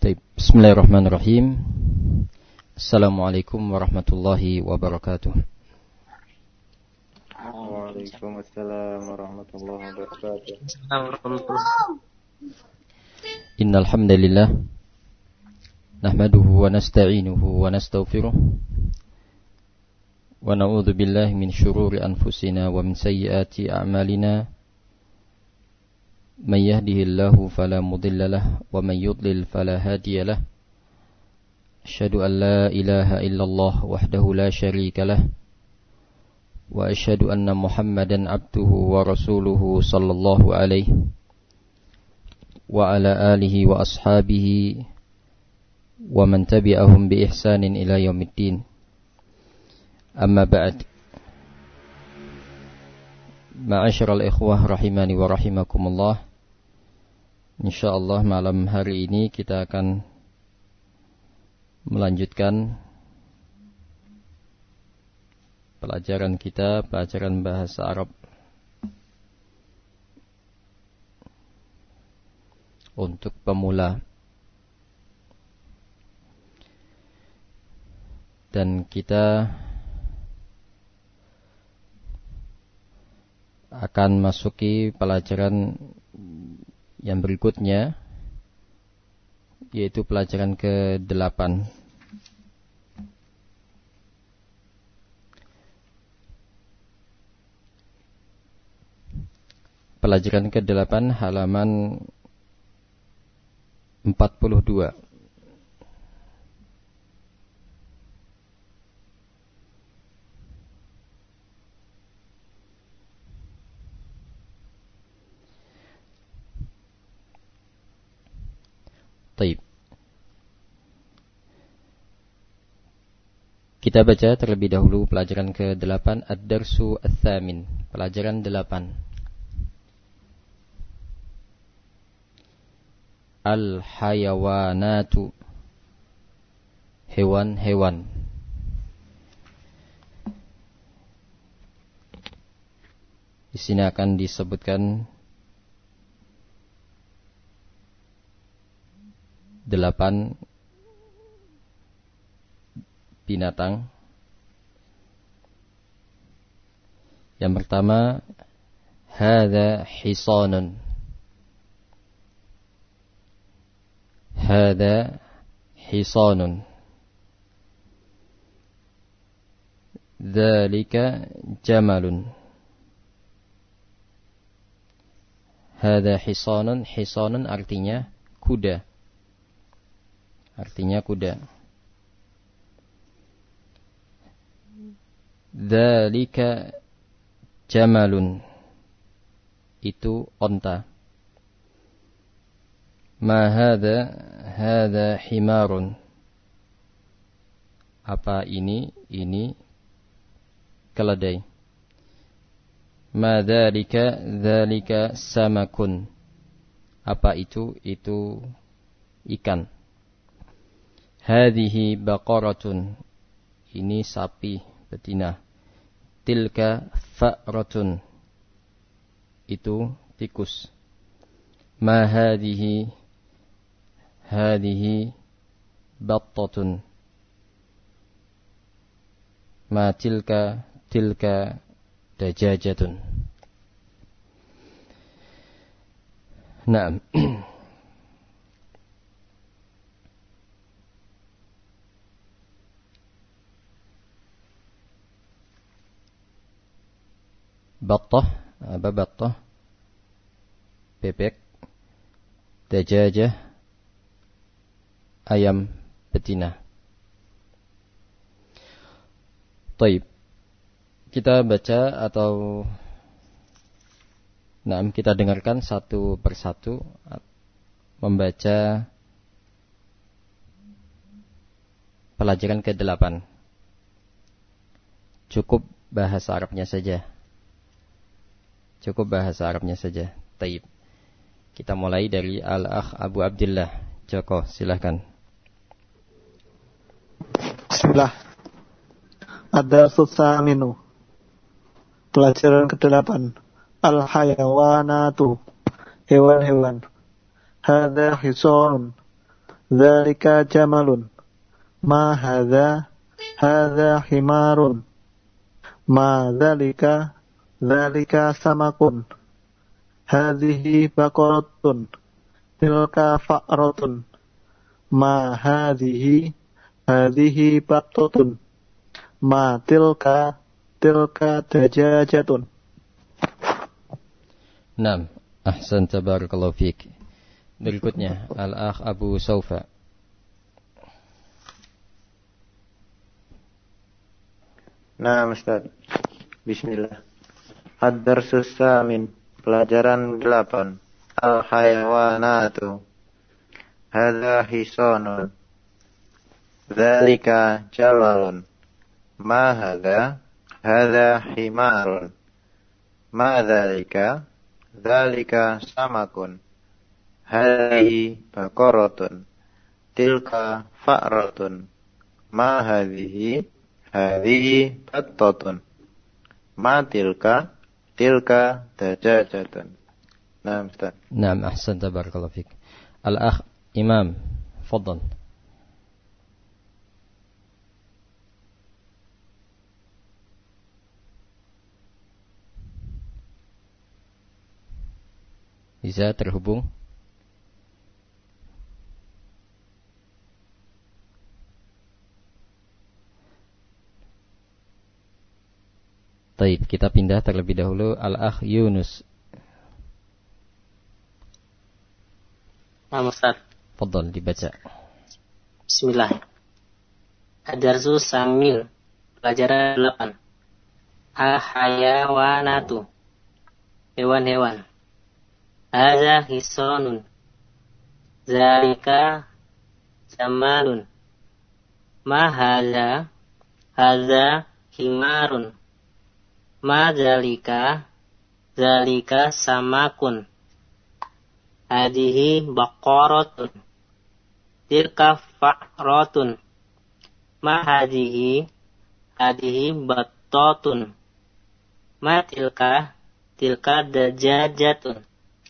Bismillahirrahmanirrahim. Assalamualaikum warahmatullahi wabarakatuh. Waalaikumsalam warahmatullahi wabarakatuh. Innal hamdalillah nahmaduhu wa nasta'inuhu wa nastaghfiruh wa na'udzu billahi min shururi anfusina wa min sayyiati a'malina. Man yahdihillahu fala mudilla lahu wa man yudlil fala hadiya lahu. Asyhadu an la ilaha illallah wahdahu la syarika lahu wa asyhadu anna Muhammadan abduhu wa rasuluhu sallallahu alaihi wa ala alihi wa ashabihi wa man tabi'ahum bi ihsanin ila yaumiddin. Amma ba'd. Ma'asyiral ikhwah rahimani wa rahimakumullah. Insyaallah malam hari ini kita akan melanjutkan pelajaran kita, pelajaran bahasa Arab untuk pemula. Dan kita akan masuki pelajaran yang berikutnya, yaitu pelajaran ke-8. Pelajaran ke-8 halaman 42. Taib. Kita baca terlebih dahulu pelajaran ke-8, Ad-Darsu Ats-Tsamin, pelajaran 8. Al-hayawanatu, hewan-hewan. Di sini akan disebutkan 8 binatang. Yang pertama, hadza hisanun. Hadza hisanun. Dzalika jamalun. Hadza hisanun, hisanun artinya kuda. Artinya kuda. Dzalika jamalun, itu onta. Ma hadza, hadza himarun. Apa ini? Ini keledai. Ma dzalika, dzalika samakun. Apa itu? Itu ikan. Hadhihi baqaratun, ini sapi betina. Tilka fa'ratun, itu tikus. Ma hadhihi, hadhihi battatun. Ma tilka, tilka dajajatun. Naam. Battah, apa battah? Bebek. Dajajah, ayam betina. Taib. Kita baca atau kita dengarkan satu persatu membaca pelajaran ke-8. Cukup bahasa Arabnya saja. Cukup bahasa Arabnya saja. Taib. Kita mulai dari Al-Akh Abu Abdillah. Joko, silahkan. Bismillah. Ad-Darsu Tsaminu. Pelajaran ke-8. Al-hayawanatu, hewan-hewan. Hadza hisanun, dzalika jamalun. Ma hadza himarun. Ma dzalika samakun. Hadhihi baqaratun. Tilka fa'ratun. Ma hadhihi baqtatun. Ma tilka dajajatun. Naam, ahsan, tabarakallahu fiik. Berikutnya al-akh Abu Saufa. Nah, Ustaz. Bismillah. Ad-darsus samin. Pelajaran 8. Al-hayawanatu. Hadza hisanun. Dzalika jamalun. Ma hadza? Hadza himarun. Ma dzalika? Dzalika samakun. Hadhihi baqaratun. Tilka fa'ratun. Ma hadhihi? Hadhihi battatun. Ma tilka dajajatun. Nah, Ustaz. Naam, ahsan, tabarakallahu fiik. Al-akh Imam, fadhal. Bisa terhubung? Baik, kita pindah terlebih dahulu Al-akh Yunus. Nah, Ustaz. Fadhal, dibaca. Bismillah. Ad-darsu samil. Pelajaran 8. Al-hayawanatu. Hewan-hewan. Hadza hisanun. Zalika jamalun. Ma hadza? Hadza himarun. Ma zalika? Zalika samakun. Hadihi baqaratun. Tilka fa'ratun. Ma hadihi? Hadihi battatun. Ma tilka? Tilka dajajatun.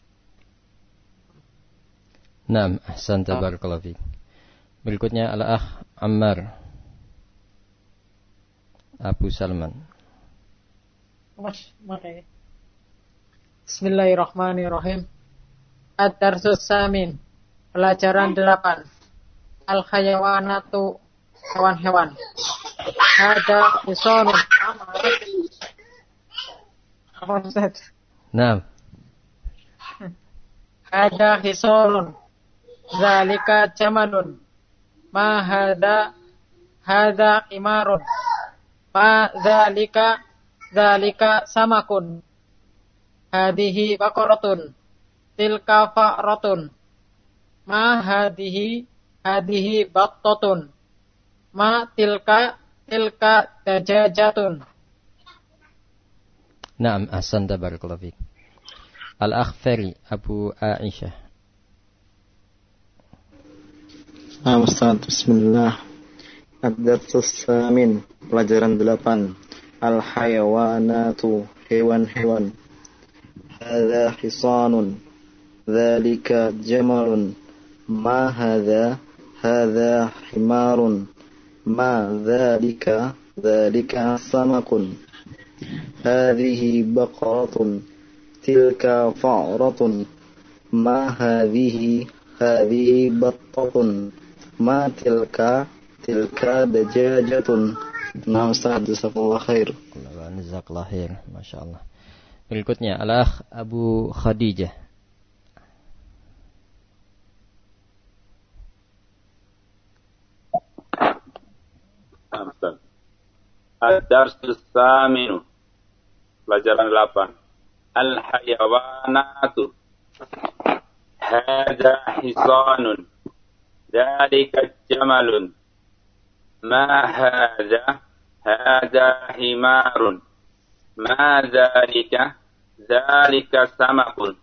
Naam, ahsan, tabarakallahu fiik. Berikutnya al-akh Ammar Abu Salman. Bismillahirrahmanirrahim. Ad-darsus samin. Pelajaran 8. Al-hayawanatu. Hewan-hewan. Ada hisonun. Apa Ustaz? Naam. Ada hisonun. Zalika jamalun. Ma hada imarun. Ma zalika samakun. Hadihi baqaratun. Tilka fa'ratun. Ma hadihi battatun. Ma tilka dajajatun. Naam, ahsan, tabarakallahu fiik. Al-akh Feri Abu Aisyah. Nah, Ustaz, bismillah. Ad-darsus samin. Pelajaran 8. Al-hayawanatu. Hewan-hewan. Hadza hisanun. Dzalika jamalun. Ma hadza? Hadza himarun. Ma dzalika samakun. Hadhihi baqaratun. Tilka fa'ratun. Ma hadhihi battatun. Ma tilka dajajatun. Nah, Ustaz, jazakallah khair. Jazakallah khair, masyaallah. Berikutnya al-akh Abu Khadijah. Ad-darsus saminu. Pelajaran 8. Al-hayawanatu. Hadza hisanun. Dzalika jamalun. Ma hadza? Hadza himarun. Ma dzalika? Dzalika samakun.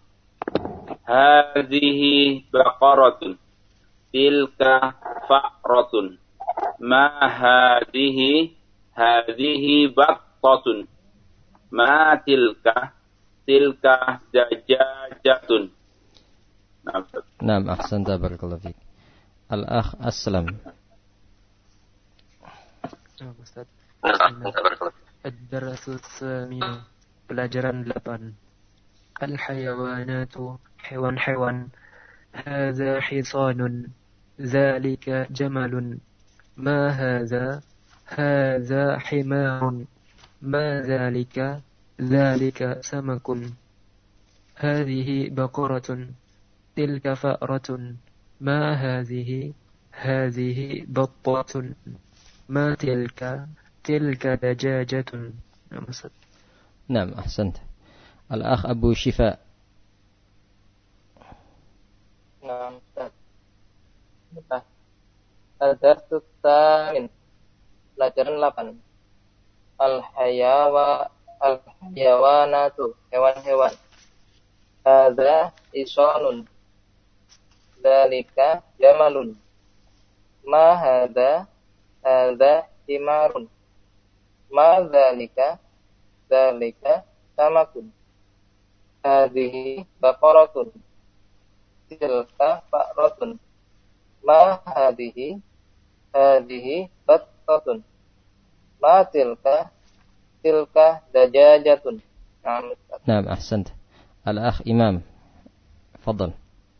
Hadhihi baqaratun. Tilka fa'ratun. Ma hadhihi? Hadhihi battatun. Ma tilka? Tilka dajajatun. Naam, ahsan, tabarakallahu fiik. Al-Akh Aslam. Ustaz. Ad-darasus Saminu. Pelajaran 8. Al-hayawanatu, hewan-hewan. Hadza hisanun. Zalika jamalun. Ma hadza? Hadza himarun. Ma zalika? Zalika samakun. Hadhihi baqaratun. Tilka fa'ratun. Ma hadhihi? Hadhihi battatun. Ma tilka? Tilka dajajatun. Naam, ahsant. Al-Akh Abu Shifa. Naam, Ustaz. Ad-darsus Tsamin. Pelajaran 8. Al-hayawanatu, hewan-hewan. Hadza isanun. Dzalika jamalun. Ma hadza? Hadza himarun. Ma dzalika? Dzalika samakun. Hadhihi baqaratun. Tilka fa'ratun. Ma hadhihi? Hadhihi battatun. Ma tilka? Tilka dajajatun. Naam, ahsant. Al-Akh Imam. Fadal.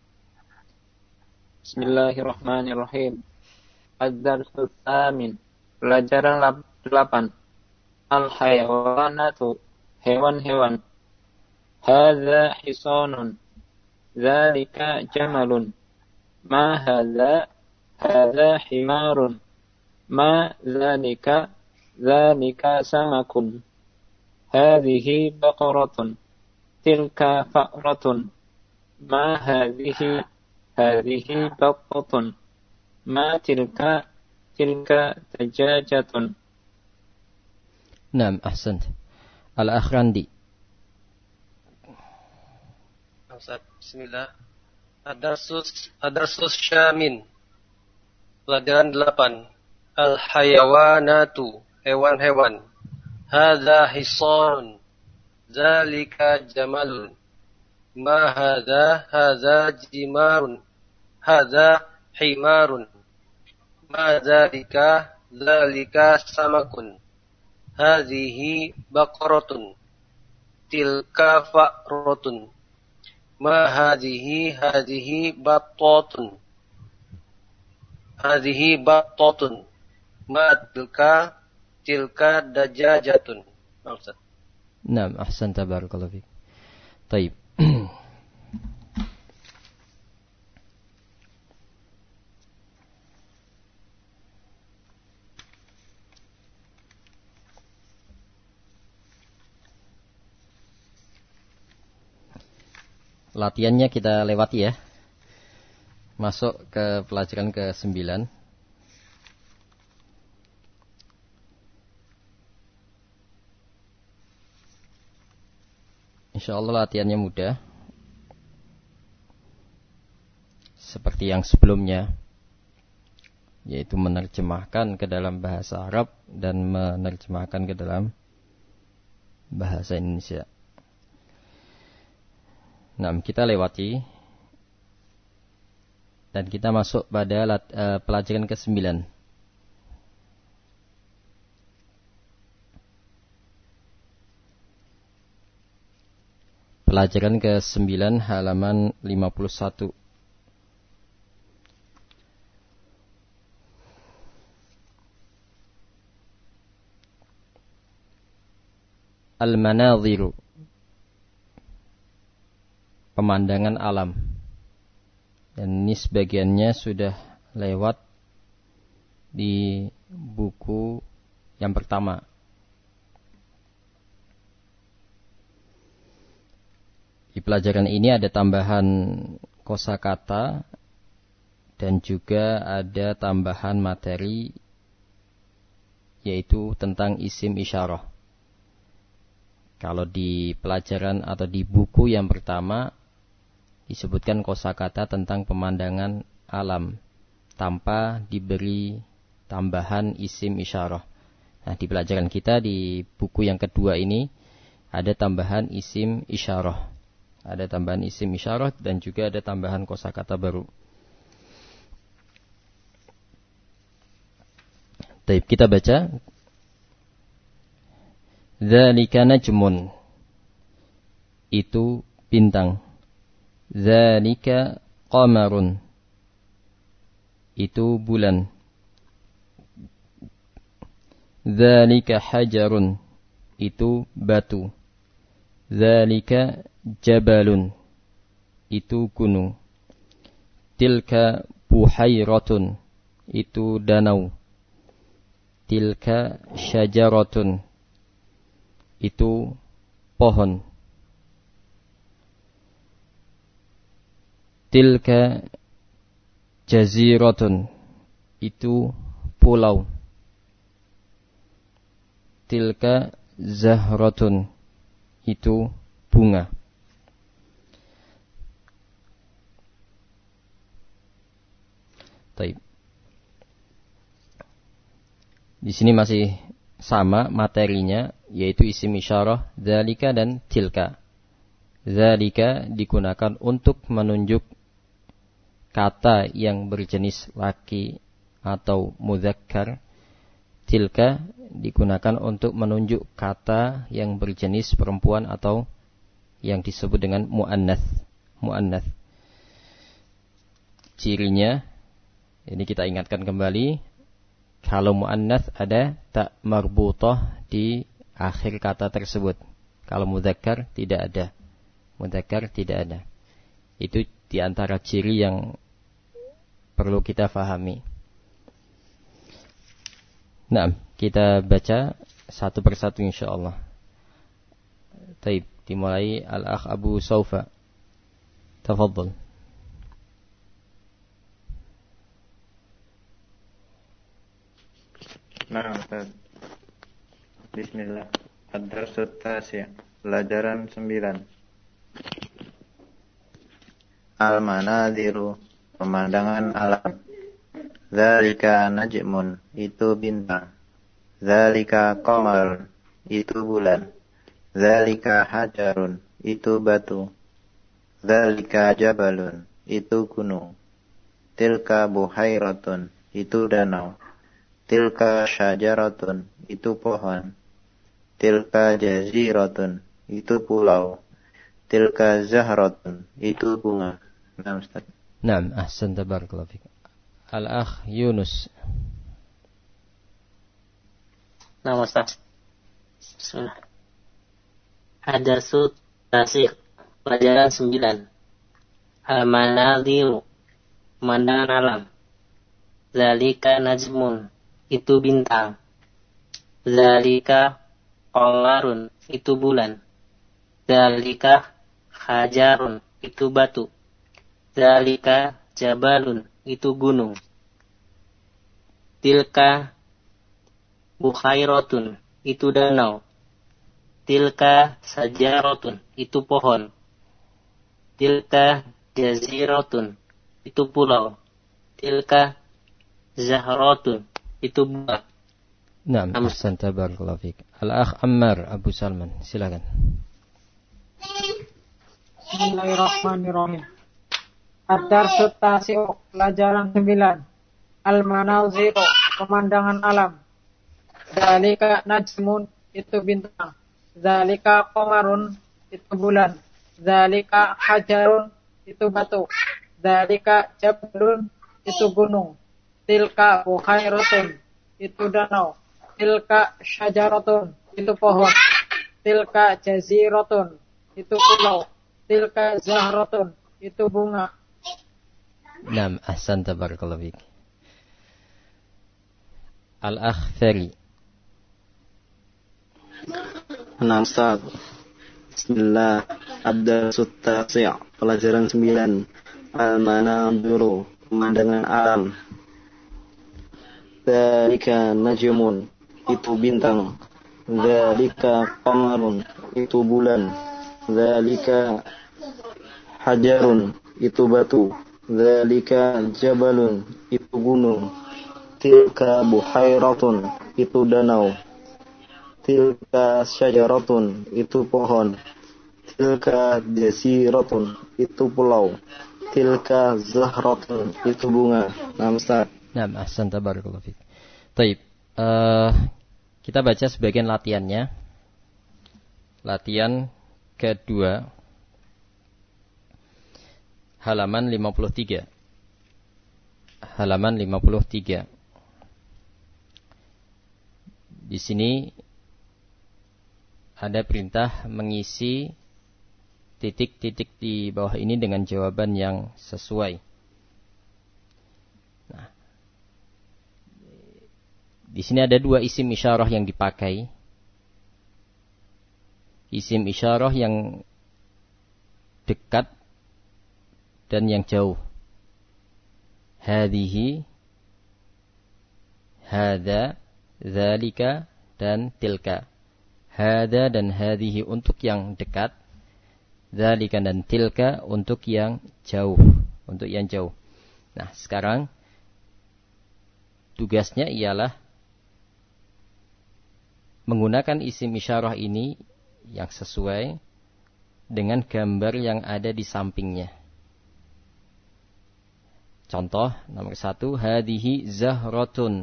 Bismillahirrahmanirrahim. Ad-darsus Tsamin. Pelajaran 8. Al-hayawanatu, hewan-hewan. Hadza hisanun. Dzalika jamalun. Ma hadza? Hadza himarun. Ma dzalika? Dzalika samakun. Hadhihi baqaratun. Tilka fa'ratun. Ma hadhihi? Hadhihi battatun. Ma tilka? Tilka dajajatun. Naam, ahsant. Al-Akh Randi. Bismillah. Ad-darsus Syamin. Pelajaran 8. Al-hayawanatu, hewan-hewan. Hadza hisanun. Zalika jamalun. Ma hadza? Hadza jimarun. Hadza himarun. Ma dzalika? Dzalika samakun. Hadhihi baqaratun. Tilka fa'ratun. Ma hadhihi? Hadhihi battatun. Hadhihi battatun. Ma tilka? Tilka dajajatun. Maksud. Naam, ahsan, tabarakallahu fiik. Baik. Latihannya kita lewati ya. Masuk ke pelajaran ke-9. Insyaallah latihannya mudah. Seperti yang sebelumnya, yaitu menerjemahkan ke dalam bahasa Arab dan menerjemahkan ke dalam bahasa Indonesia. Nah, kita lewati dan kita masuk pada pelajaran ke-9. Pelajaran ke-9 halaman 51. Al-manadhiru, pemandangan alam. Dan ini sebagiannya sudah lewat di buku yang pertama. Di pelajaran ini ada tambahan kosakata dan juga ada tambahan materi, yaitu tentang isim isyarah. Kalau di pelajaran atau di buku yang pertama disebutkan kosakata tentang pemandangan alam tanpa diberi tambahan isim isyarah. Nah, di pelajaran kita di buku yang kedua ini ada tambahan isim isyarah. Ada tambahan isim isyarah dan juga ada tambahan kosakata baru. Baik, kita baca. Dzalika najmun. Itu bintang. Dzalika qamarun. Itu bulan. Dzalika hajarun. Itu batu. Dzalika jabalun. Itu gunung. Tilka buhairatun. Itu danau. Tilka syajaratun. Itu pohon. Tilka jaziratun. Itu pulau. Tilka zahratun. Itu bunga. Baik. Di sini masih sama materinya, yaitu isim isyarah dzalika dan tilka. Dzalika digunakan untuk menunjuk kata yang berjenis laki atau mudzakkar. Tilka digunakan untuk menunjuk kata yang berjenis perempuan atau yang disebut dengan muannats. Muannats. Cirinya, ini kita ingatkan kembali. Kalau muannats ada tak marbutah di akhir kata tersebut. Kalau mudzakkar tidak ada. Mudzakkar tidak ada. Itu di antara ciri yang perlu kita fahami. Nah, kita baca satu persatu insyaallah. Baik, dimulai Al-Akh Abu Saufa. Tafadhal. Nah, Ustaz. Bismillah. Ad-Darsut Tasya. Pelajaran 9. Al-Manadiru. Pemandangan alam. Dzalika najmun. Itu bintang. Dzalika qamar. Itu bulan. Dzalika hajarun. Itu batu. Dzalika jabalun. Itu gunung. Tilka buhairatun. Itu danau. Tilka syajaratun, itu pohon. Tilka jaziratun, itu pulau. Tilka zahratun, itu bunga. Nah, Ustaz. Naam, ahsan, tabarakallahu fik. Al-Akh Yunus. Nah, Ustaz. Bismillah. Hadatsut tasik. Pelajaran 9. Al-Manadiru. Pemandangan alam. Dzalika najmun. Itu bintang. Dzalika qamarun, itu bulan. Dzalika hajarun, itu batu. Dzalika jabalun, itu gunung. Tilka buhairatun, itu danau. Tilka sajaratun, itu pohon. Tilka jaziratun, itu pulau. Tilka zahratun, itu bunga. Naam, ahsan, tabarakallahu fik. Al-Akh Ammar Abu Salman, silakan. Bismillahirrahmanirrahim. Ad-Darsut Tasi'u, pelajaran 9. Al-Manaziru, pemandangan alam. Dzalika najmun, itu bintang. Dzalika qamarun, itu bulan. Dzalika hajarun, itu batu. Dzalika jabalun, itu gunung. Tilka buhairatun, itu danau. Tilka syajaratun, itu pohon. Tilka jaziratun, itu pulau. Tilka zahratun, itu bunga. Naam, ahsan, tabarakallahu fik. Al-Akh Feri. Nah, Ustaz. Bismillah. Ad-Darsut Tasi'. Pelajaran 9. Al-Manadiru. Pemandangan alam. Dzalika najmun, itu bintang. Dzalika qamarun, itu bulan. Dzalika hajarun, itu batu. Dzalika jabalun, itu gunung. Tilka buhairatun, itu danau. Tilka syajaratun, itu pohon. Tilka jaziratun, itu pulau. Tilka zahratun, itu bunga. Nah, Ustaz. Naam, ahsan, tabarakallahu fik. Baik, Kita baca sebagian latihannya. Latihan kedua, halaman 53. Halaman 53. Di sini ada perintah mengisi titik-titik di bawah ini dengan jawaban yang sesuai. Nah, di sini ada dua isim isyarah yang dipakai. Isim isyarah yang dekat dan yang jauh. Hadhihi, hadza, dzalika, dan tilka. Hadza dan hadhihi untuk yang dekat, dzalika dan tilka untuk yang jauh, Nah, sekarang tugasnya ialah menggunakan isim isyarah ini yang sesuai dengan gambar yang ada di sampingnya. Contoh nomor 1, hadhihi zahratun.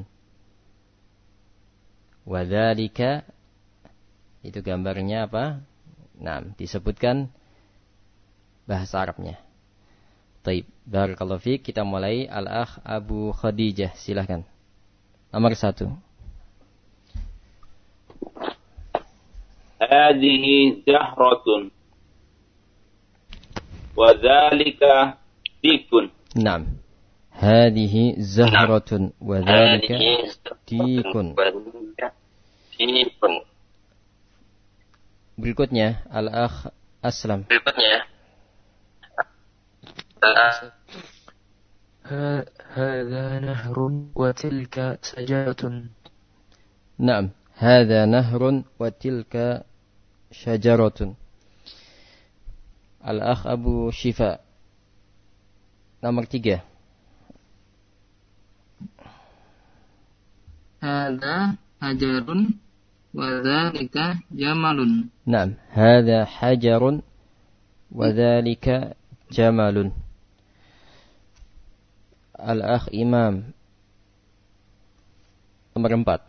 Wa dzalika, itu gambarnya apa? Nah, disebutkan bahasa Arabnya. Baik, barakallahu fiik. Kita mulai. Al-akh Abu Khadijah, silakan. Nomor 1. Hadhihi zahratun. Wa dzalika dikun. Naam. Hadhihi zahratun wa dzalika dikun. Berikutnya Al-akh Aslam. Hadza nahrun wa tilka sajaratun. Naam, hadza nahrun wa tilka syajaratun. Al-akh Abu Shifa. Nomor 3. Hadza hajarun wa dzalika jamalun. Naam, hadza hajarun wa dzalika jamalun. Al-akh Imam. Nomor 4.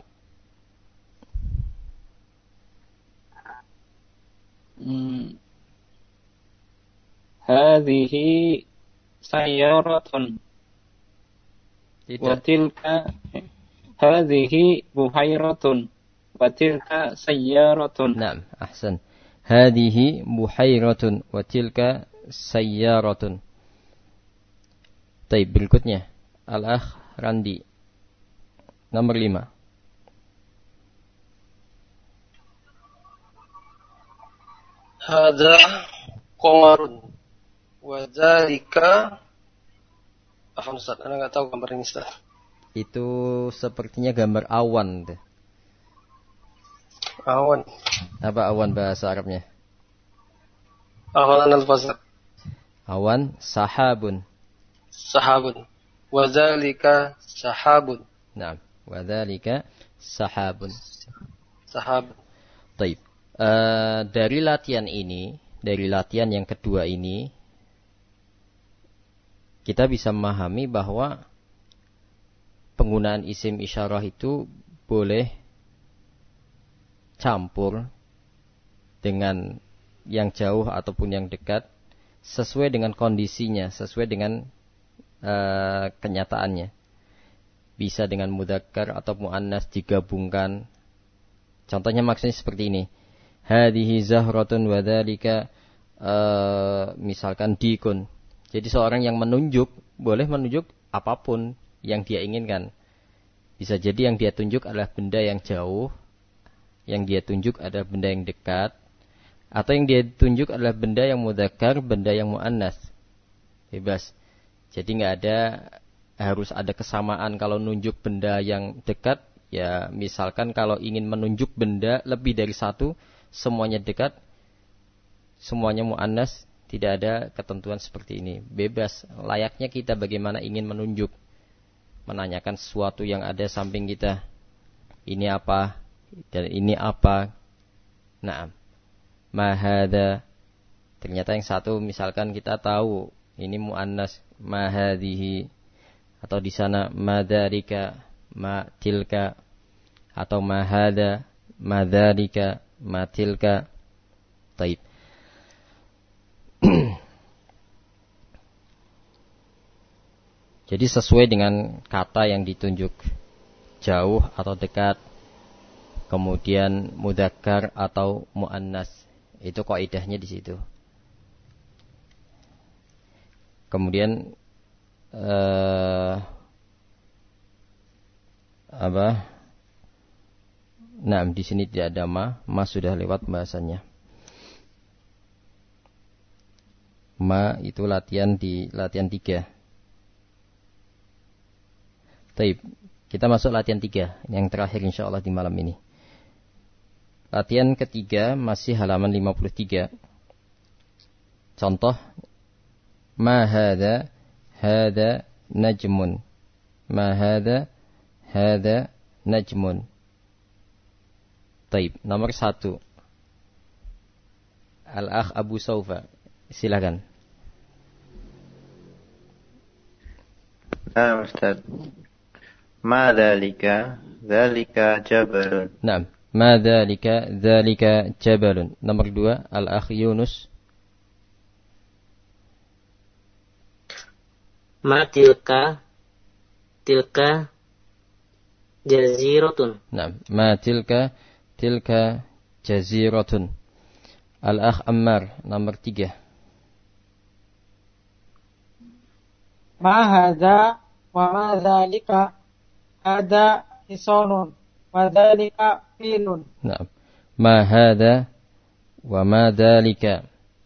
Hadhihi sayyaratun. Wa tilka hadhihi buhairatun. Wa tilka sayyaratun. Naam, ahsan. Hadhihi buhairatun wa tilka sayyaratun. Baik, berikutnya Al-akh Randi. Nomor 5. Hadza qamarun wa dzalika, apa Ustaz? Ana enggak tahu gambar ini, Ustaz. Itu sepertinya gambar awan. Awan. Apa awan bahasa Arabnya? Awan al-fasl. Awan sahabun. Sahabun. Wa dzalika sahabun. Naam, wa dzalika sahabun. Sahabun. Baik. Dari latihan yang kedua ini, kita bisa memahami bahwa penggunaan isim isyarah itu boleh campur dengan yang jauh ataupun yang dekat, sesuai dengan kondisinya, sesuai dengan kenyataannya. Bisa dengan mudzakkar atau muannas digabungkan. Contohnya maksudnya seperti ini. Hadhihi zahratun wa dzalika misalkan dikun. Jadi seorang yang menunjuk boleh menunjuk apapun yang dia inginkan. Bisa jadi yang dia tunjuk adalah benda yang jauh, yang dia tunjuk adalah benda yang dekat, atau yang dia tunjuk adalah benda yang mudzakkar, benda yang muannas. Bebas. Jadi harus ada kesamaan. Kalau nunjuk benda yang dekat, ya misalkan kalau ingin menunjuk benda lebih dari satu, semuanya dekat, semuanya muannas, tidak ada ketentuan seperti ini. Bebas, layaknya kita bagaimana ingin menunjuk, menanyakan sesuatu yang ada samping kita. Ini apa? Dan ini apa? Naam. Ma hadza. Ternyata yang satu misalkan kita tahu ini muannas, ma hadhihi, atau di sana ma dzalika, ma tilka. atau ma hadza, ma dzalika, ma tilka. Taib. Jadi sesuai dengan kata yang ditunjuk, jauh atau dekat, kemudian mudzakkar atau muannas, itu kaidahnya di situ. Kemudian Nah, di sini tidak ada ma sudah lewat bahasannya. Ma itu latihan 3. Baik, kita masuk latihan 3 yang terakhir insyaallah di malam ini. Latihan ketiga masih halaman 53. Contoh, ma hadza najmun. Ma hadza najmun. Baik, nomor 1. Al-akh Abu Saufa, silakan. Nah, Ustaz. Ma dzalika jabalun. Naam, ma dzalika jabalun. Nomor 2, Al-akh Yunus. Ma tilka jaziratun. Naam, ma tilka jaziratun. Al-akh Ammar, nomor 3. Ma hadza wa ma dzalika ada hisonun wa dzalika filun. Naam. Ma hadza wa ma dzalika.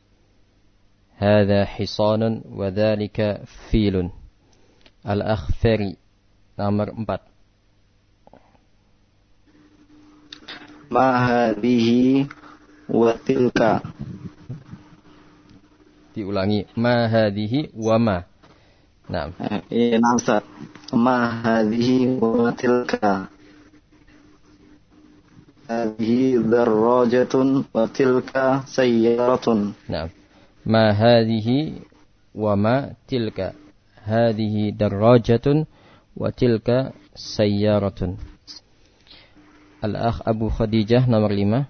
Hadza hisanun wa dzalika filun. Al-akh Fari, nomor 4. Ma hadhihi wa tilka. Diulangi, ma hadhihi wa ma. Naam. Nah, Ustaz. Ma hadhihi wa tilka. Hadhihi darajatun wa tilka sayyaratun. Naam. Ma hadhihi wa ma tilka. Hadhihi darajatun wa tilka sayyaratun. Al-akh Abu Khadijah, nomor 5.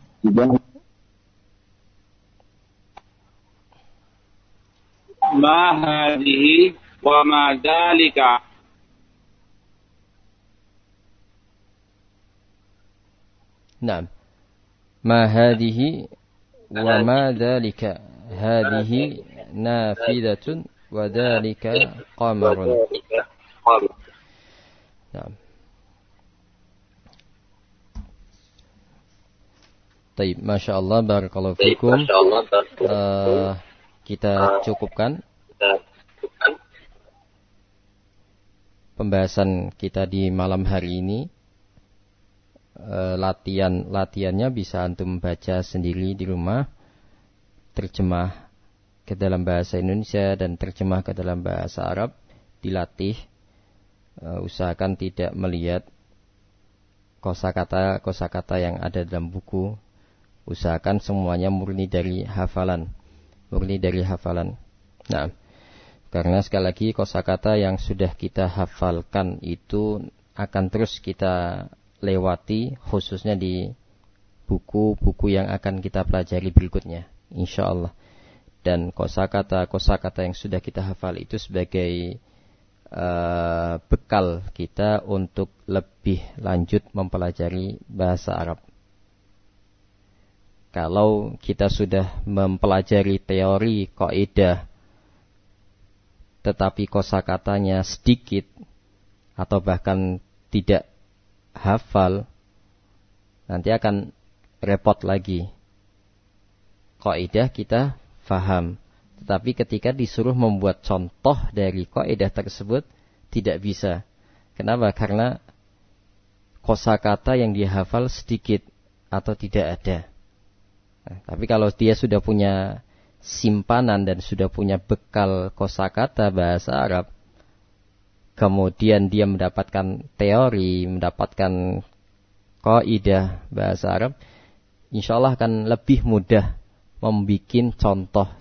Ma hadhihi wa ma dzalika. Naam. Ma hadhihi wa ma dzalika. Hadhihi nafidatun wa dzalika qamarun. Naam. Baik, masyaallah, barakallahu fikum. Kita cukupkan pembahasan kita di malam hari ini. Latihannya bisa antum baca sendiri di rumah, terjemah ke dalam bahasa Indonesia dan terjemah ke dalam bahasa Arab, dilatih. Usahakan tidak melihat kosakata yang ada dalam buku. Usahakan semuanya murni dari hafalan. Nah, karena sekali lagi kosakata yang sudah kita hafalkan itu akan terus kita lewati, khususnya di buku-buku yang akan kita pelajari berikutnya, insyaallah. Dan kosakata yang sudah kita hafal itu sebagai bekal kita untuk lebih lanjut mempelajari bahasa Arab. Kalau kita sudah mempelajari teori kaidah tetapi kosakatanya sedikit atau bahkan tidak hafal, nanti akan repot lagi. Kaidah kita faham, tetapi ketika disuruh membuat contoh dari kaidah tersebut tidak bisa. Kenapa? Karena kosakata yang dihafal sedikit atau tidak ada. Nah, tapi kalau dia sudah punya simpanan dan sudah punya bekal kosakata bahasa Arab, kemudian dia mendapatkan teori, mendapatkan kaidah bahasa Arab, insyaallah akan lebih mudah membuat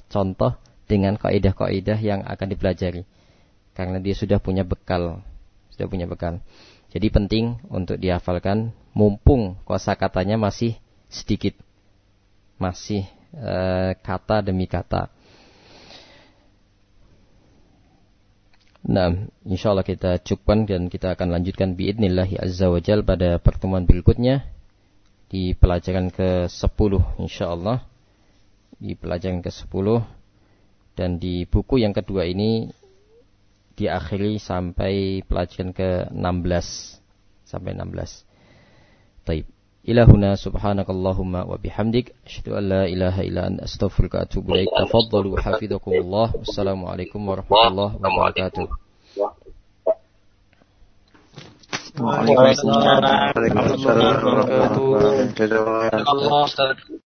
contoh-contoh dengan kaidah-kaidah yang akan dipelajari. Karena dia sudah punya bekal sudah punya bekal. Jadi penting untuk dihafalkan mumpung kosakatanya masih sedikit. Masih kata demi kata. Nah, insyaallah kita cukupkan dan kita akan lanjutkan biidnillahi azza wa jal pada pertemuan berikutnya di pelajaran ke-10 insyaallah. Di pelajaran ke-10 dan di buku yang kedua ini diakhiri sampai pelajaran ke-16 sampai 16. Baik. Ilahuna subhanakallahumma wa bihamdik asyhadu an la ilaha illa anta astaghfiruka wa atubu ilaik. Tafaddalu hafizakumullah. Wassalamualaikum warahmatullahi wabarakatuh. Waalaikumsalam warahmatullahi wabarakatuh.